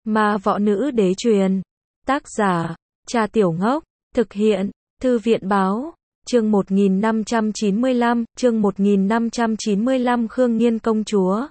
Ma võ nữ đế truyền. Tác giả, Cha Tiểu Ngốc. Thực hiện, Thư viện báo. Chương 1595, chương 1595 Khương Nghiên công chúa.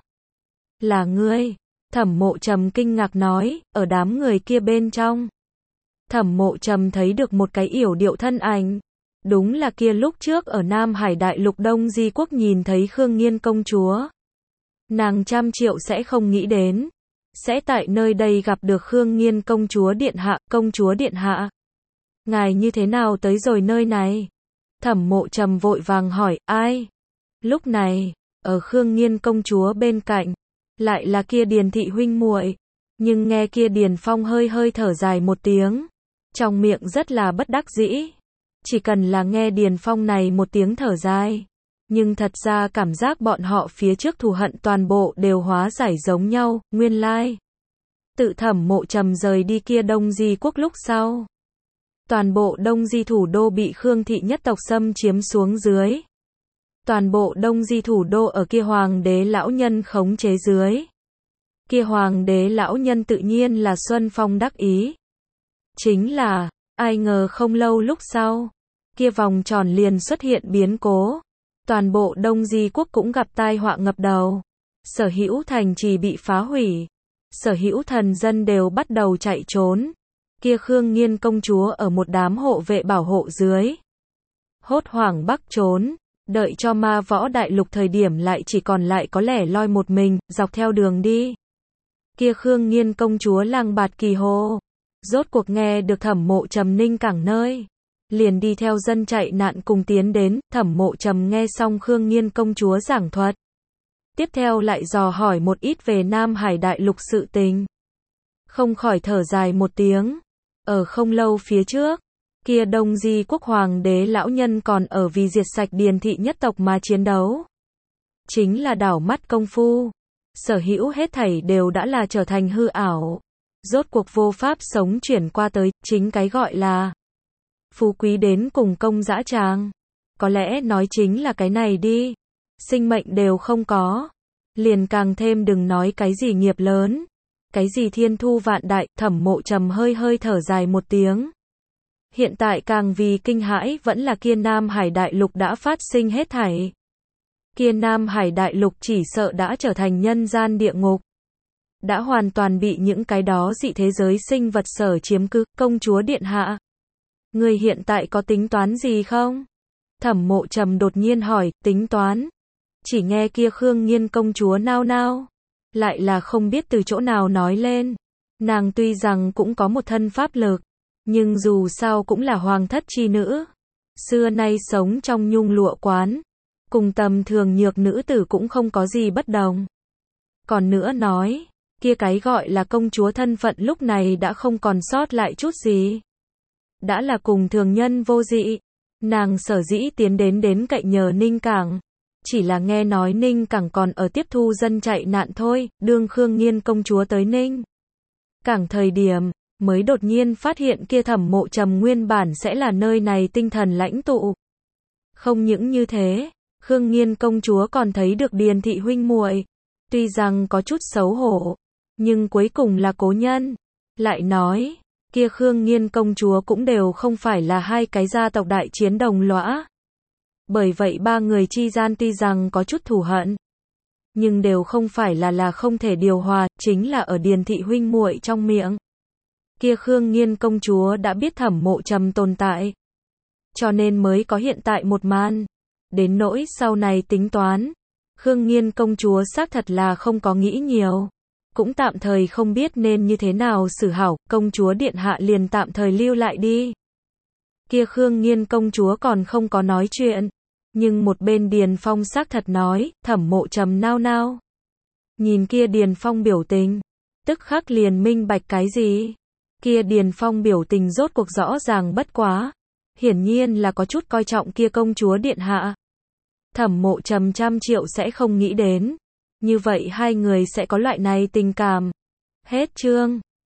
Là ngươi? Thẩm Mộ Trầm kinh ngạc nói, ở đám người kia bên trong. Thẩm Mộ Trầm thấy được một cái yểu điệu thân ảnh. Đúng là kia lúc trước ở Nam Hải Đại Lục Đông Di Quốc nhìn thấy Khương Nghiên công chúa. Nàng trăm triệu sẽ không nghĩ đến. Sẽ tại nơi đây gặp được Khương Nghiên công chúa điện hạ, công chúa điện hạ. Ngài như thế nào tới rồi nơi này? Thẩm Mộ Trầm vội vàng hỏi, ai? Lúc này, ở Khương Nghiên công chúa bên cạnh, lại là kia Điền thị huynh muội. Nhưng nghe kia Điền Phong hơi hơi thở dài một tiếng, trong miệng rất là bất đắc dĩ. Chỉ cần là nghe Điền Phong này một tiếng thở dài, nhưng thật ra cảm giác bọn họ phía trước thù hận toàn bộ đều hóa giải giống nhau, nguyên lai. Tự Thẩm Mộ Trầm rời đi kia Đông Di Quốc lúc sau. Toàn bộ Đông Di thủ đô bị Khương thị nhất tộc xâm chiếm xuống dưới. Toàn bộ Đông Di thủ đô ở kia hoàng đế lão nhân khống chế dưới. Kia hoàng đế lão nhân tự nhiên là Xuân Phong đắc ý. Chính là, ai ngờ không lâu lúc sau, kia vòng tròn liền xuất hiện biến cố. Toàn bộ Đông Di Quốc cũng gặp tai họa ngập đầu. Sở hữu thành trì bị phá hủy. Sở hữu thần dân đều bắt đầu chạy trốn. Kia Khương Nghiên công chúa ở một đám hộ vệ bảo hộ dưới. Hốt hoảng bắc trốn. Đợi cho Ma Võ Đại Lục thời điểm lại chỉ còn lại có lẻ loi một mình, dọc theo đường đi. Kia Khương Nghiên công chúa lang bạt kỳ hồ. Rốt cuộc nghe được Thẩm Mộ Trầm Ninh Cảng nơi. Liền đi theo dân chạy nạn cùng tiến đến. Thẩm Mộ Trầm nghe xong Khương Nghiên công chúa giảng thuật. Tiếp theo lại dò hỏi một ít về Nam Hải Đại Lục sự tình. Không khỏi thở dài một tiếng. Ở không lâu phía trước, kia Đông Di Quốc hoàng đế lão nhân còn ở vì diệt sạch Điền thị nhất tộc mà chiến đấu. Chính là đảo mắt công phu. Sở hữu hết thảy đều đã là trở thành hư ảo. Rốt cuộc vô pháp sống chuyển qua tới, chính cái gọi là phú quý đến cùng công dã tràng. Có lẽ nói chính là cái này đi. Sinh mệnh đều không có. Liền càng thêm đừng nói cái gì nghiệp lớn. Cái gì thiên thu vạn đại. Thẩm Mộ Trầm hơi hơi thở dài một tiếng. Hiện tại càng vì kinh hãi vẫn là kia Nam Hải Đại Lục đã phát sinh hết thảy. Kia Nam Hải Đại Lục chỉ sợ đã trở thành nhân gian địa ngục. Đã hoàn toàn bị những cái đó dị thế giới sinh vật sở chiếm cứ. Công chúa điện hạ, người hiện tại có tính toán gì không? Thẩm Mộ Trầm đột nhiên hỏi, tính toán. Chỉ nghe kia Khương Nghiên công chúa nao nao. Lại là không biết từ chỗ nào nói lên. Nàng tuy rằng cũng có một thân pháp lực. Nhưng dù sao cũng là hoàng thất chi nữ. Xưa nay sống trong nhung lụa quán. Cùng tầm thường nhược nữ tử cũng không có gì bất đồng. Còn nữa nói, kia cái gọi là công chúa thân phận lúc này đã không còn sót lại chút gì. Đã là cùng thường nhân vô dị. Nàng sở dĩ tiến đến cậy nhờ Ninh Cảng. Chỉ là nghe nói Ninh Cảng còn ở tiếp thu dân chạy nạn thôi. Đương Khương Nghiên công chúa tới Ninh Cảng thời điểm, mới đột nhiên phát hiện kia Thẩm Mộ Trầm nguyên bản sẽ là nơi này tinh thần lãnh tụ. Không những như thế, Khương Nghiên công chúa còn thấy được Điền thị huynh muội. Tuy rằng có chút xấu hổ, nhưng cuối cùng là cố nhân. Lại nói, kia Khương Nghiên công chúa cũng đều không phải là hai cái gia tộc đại chiến đồng lõa. Bởi vậy ba người chi gian tuy rằng có chút thù hận, nhưng đều không phải là không thể điều hòa, chính là ở Điền thị huynh muội trong miệng. Kia Khương Nghiên công chúa đã biết Thẩm Mộ Trầm tồn tại. Cho nên mới có hiện tại một màn. Đến nỗi sau này tính toán. Khương Nghiên công chúa xác thật là không có nghĩ nhiều. Cũng tạm thời không biết nên như thế nào xử hảo. Công chúa điện hạ liền tạm thời lưu lại đi. Kia Khương Nghiên công chúa còn không có nói chuyện. Nhưng một bên Điền Phong xác thật nói. Thẩm Mộ Trầm nao nao. Nhìn kia Điền Phong biểu tình. Tức khắc liền minh bạch cái gì. Kia Điền Phong biểu tình rốt cuộc rõ ràng bất quá. Hiển nhiên là có chút coi trọng kia công chúa điện hạ. Thẩm Mộ Trầm trăm triệu sẽ không nghĩ đến. Như vậy hai người sẽ có loại này tình cảm. Hết chương.